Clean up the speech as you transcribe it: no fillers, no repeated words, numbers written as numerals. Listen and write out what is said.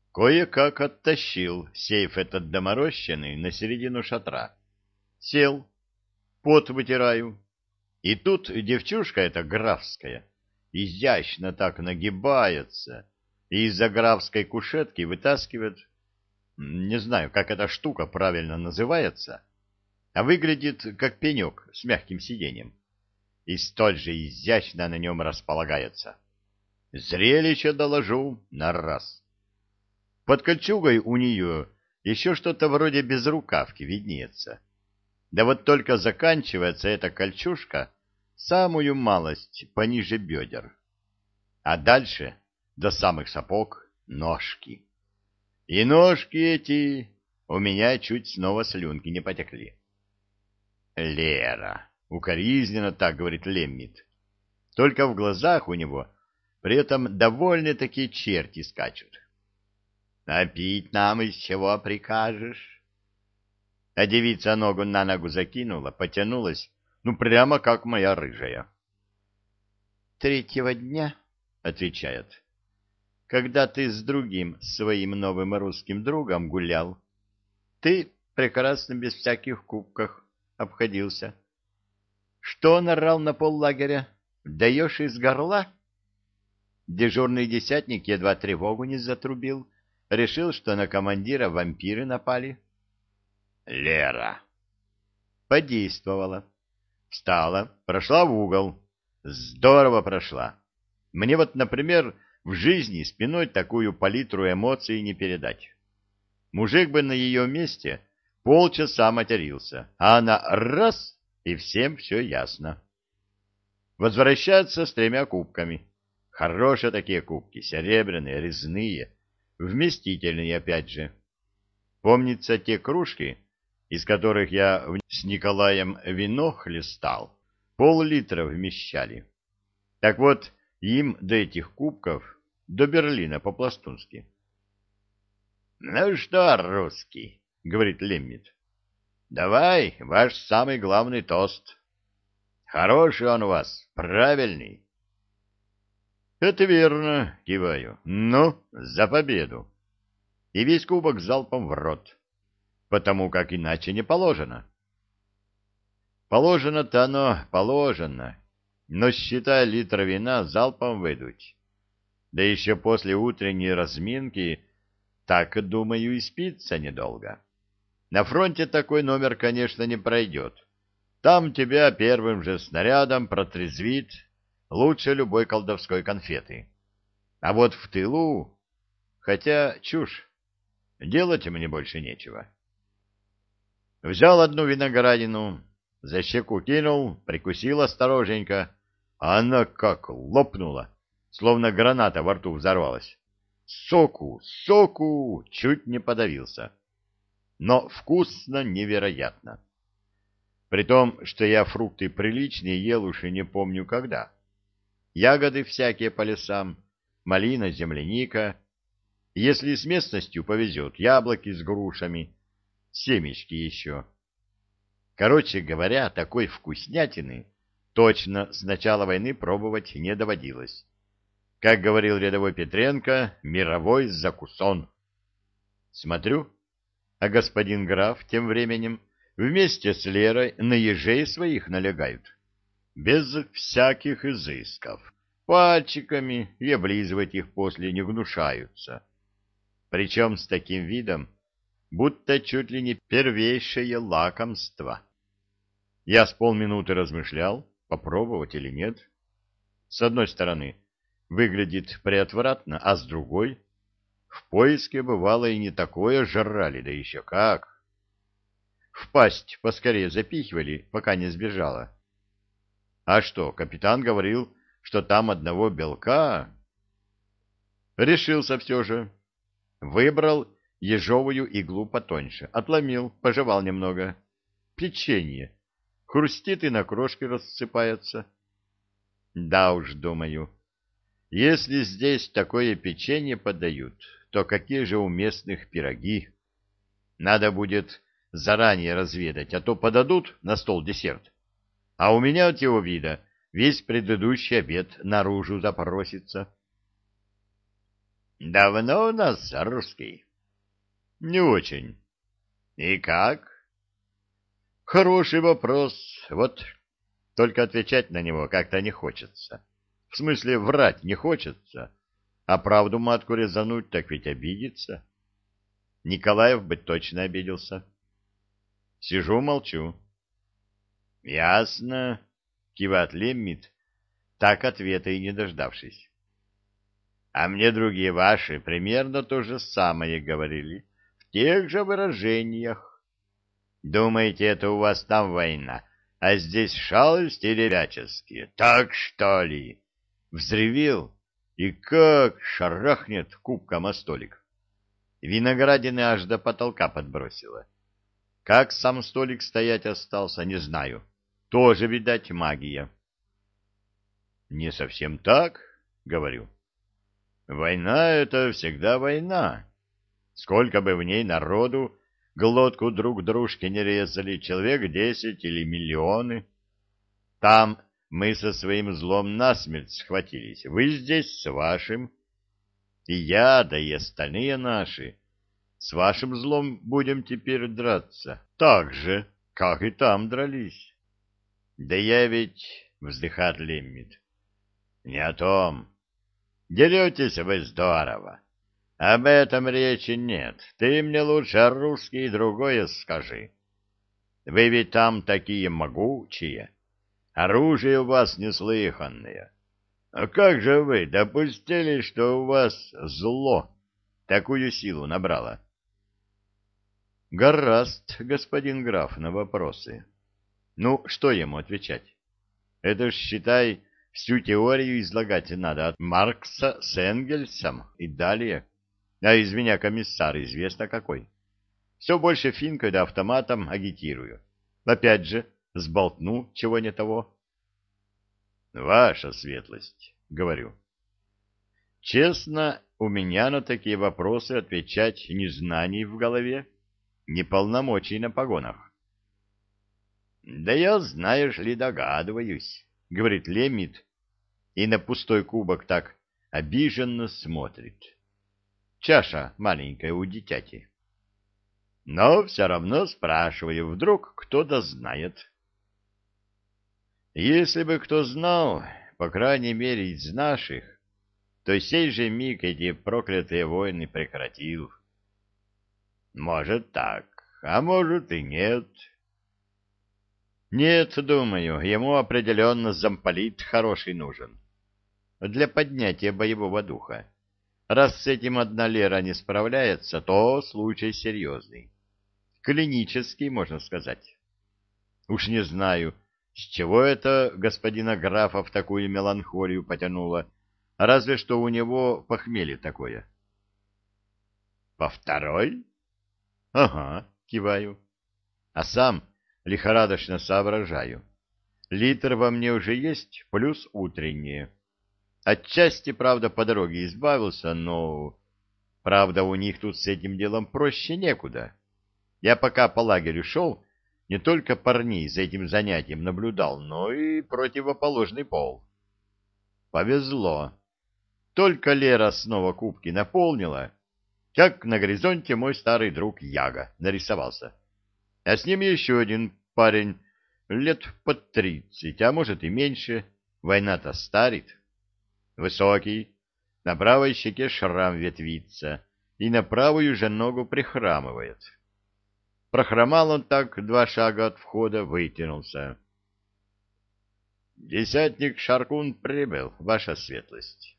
Кое-как оттащил сейф этот доморощенный на середину шатра. Сел, пот вытираю. И тут девчушка эта графская изящно так нагибается и из-за графской кушетки вытаскивает, не знаю, как эта штука правильно называется, а выглядит как пенек с мягким сиденьем, и столь же изящно на нем располагается. Зрелище, доложу, на раз. Под кольчугой у нее еще что-то вроде безрукавки виднеется. Да вот только заканчивается эта кольчужка самую малость пониже бедер. А дальше, до самых сапог, ножки. И ножки эти у меня чуть снова слюнки не потекли. Лера, укоризненно так говорит Леммит. Только в глазах у него при этом довольно такие черти скачут. А пить нам из чего прикажешь? А девица ногу на ногу закинула, потянулась, ну прямо как моя рыжая. «Третьего дня, — отвечает, — когда ты с другим своим новым русским другом гулял, ты прекрасно без всяких кубков обходился. Что он орал на поллагеря? Даешь из горла?» Дежурный десятник едва тревогу не затрубил, решил, что на командира вампиры напали. Лера подействовала. Встала, прошла в угол. Здорово прошла. Мне вот, например, в жизни спиной такую палитру эмоций не передать. Мужик бы на ее месте полчаса матерился, а она раз — и всем все ясно. Возвращается с 3 кубками. Хорошие такие кубки, серебряные, резные, вместительные опять же. Помнится, те кружки, из которых я с Николаем вино хлестал, пол-литра вмещали. Так вот, им до этих кубков, до Берлина по-пластунски. — Ну что, русский, — говорит Леммит, — давай ваш самый главный тост. Хороший он у вас, правильный. — Это верно, — киваю. — Ну, за победу. И весь кубок залпом в рот, потому как иначе не положено. Положено-то оно положено, но, считай, литр вина залпом выдуть. Да еще после утренней разминки, так, думаю, и спится недолго. На фронте такой номер, конечно, не пройдет. Там тебя первым же снарядом протрезвит лучше любой колдовской конфеты. А вот в тылу... Хотя чушь. Делать мне больше нечего. Взял одну виноградину, за щеку кинул, прикусил осторожненько, а она как лопнула, словно граната во рту взорвалась. Соку, соку, чуть не подавился. Но вкусно невероятно. При том, что я фрукты приличные ел уж и не помню когда. Ягоды всякие по лесам, малина, земляника. Если с местностью повезет, яблоки с грушами, семечки еще. Короче говоря, такой вкуснятины точно с начала войны пробовать не доводилось. Как говорил рядовой Петренко, мировой закусон. Смотрю, а господин граф тем временем вместе с Лерой на ежей своих налегают. Без всяких изысков. Пальчиками и облизывать их после не гнушаются. Причем с таким видом, будто чуть ли не первейшее лакомство. Я с полминуты размышлял, попробовать или нет. С одной стороны, выглядит приотвратно, а с другой, в поиске бывало и не такое жрали, да еще как. В пасть поскорее запихивали, пока не сбежала. А что, капитан говорил, что там одного белка? Решился все же. Выбрал ежовую иглу потоньше, отломил, пожевал немного. Печенье. Хрустит и на крошки рассыпается. Да уж, думаю, если здесь такое печенье подают, то какие же у местных пироги? Надо будет заранее разведать, а то подадут на стол десерт. А у меня от его вида весь предыдущий обед наружу запросится. Давно у нас русский? Не очень. И как? Хороший вопрос. Вот только отвечать на него как-то не хочется. В смысле, врать не хочется. А правду матку резануть, так ведь обидится. Николаев бы точно обиделся. Сижу, молчу. Ясно, кивает Леммит, так ответа и не дождавшись. А мне другие ваши примерно то же самое говорили, в тех же выражениях. Думаете, это у вас там война, а здесь шалости ребяческие, так что ли? Взревел и как шарахнет кубком о столик. Виноградины аж до потолка подбросило. Как сам столик стоять остался, не знаю. Тоже, видать, магия. Не совсем так, говорю. Война — это всегда война. Сколько бы в ней народу глотку друг дружке не резали, человек 10 или миллионы. Там мы со своим злом насмерть схватились, вы здесь с вашим. И я, да и остальные наши, с вашим злом будем теперь драться, так же, как и там дрались. Да я ведь, вздыхает Леммит, не о том. Деретесь вы здорово. Об этом речи нет. Ты мне лучше русский другое скажи. Вы ведь там такие могучие. Оружие у вас неслыханное. А как же вы допустили, что у вас зло такую силу набрало? Гораст, господин граф, на вопросы. Ну, что ему отвечать? Это ж, считай, всю теорию излагать надо от Маркса с Энгельсом и далее. А из меня комиссар известно какой. Все больше финкой да автоматом агитирую. Опять же, сболтну чего не того. Ваша светлость, говорю. Честно, у меня на такие вопросы отвечать ни знаний в голове, ни полномочий на погонах. Да я, знаешь ли, догадываюсь, говорит Леммит, и на пустой кубок так обиженно смотрит. Чаша маленькая у дитяти. Но все равно спрашиваю, вдруг кто-то знает. Если бы кто знал, по крайней мере из наших, то сей же миг эти проклятые войны прекратил. Может так, а может и нет. Нет, думаю, ему определенно замполит хороший нужен. Для поднятия боевого духа. Раз с этим одна Лера не справляется, то случай серьезный. Клинический, можно сказать. Уж не знаю, с чего это господина графа в такую меланхолию потянуло, разве что у него похмелье такое. По второй? Ага, киваю. А сам лихорадочно соображаю. Литр во мне уже есть, плюс утреннее. Отчасти, правда, по дороге избавился, но... Правда, у них тут с этим делом проще некуда. Я пока по лагерю шел, не только парней за этим занятием наблюдал, но и противоположный пол. Повезло. Только Лера снова кубки наполнила, как на горизонте мой старый друг Яга нарисовался. А с ним еще один парень, лет под 30, а может и меньше, война-то старит. Высокий, на правой щеке шрам ветвится, и на правую же ногу прихрамывает. Прохромал он так 2 шага от входа, вытянулся. — Десятник Шаркун прибыл, ваша светлость.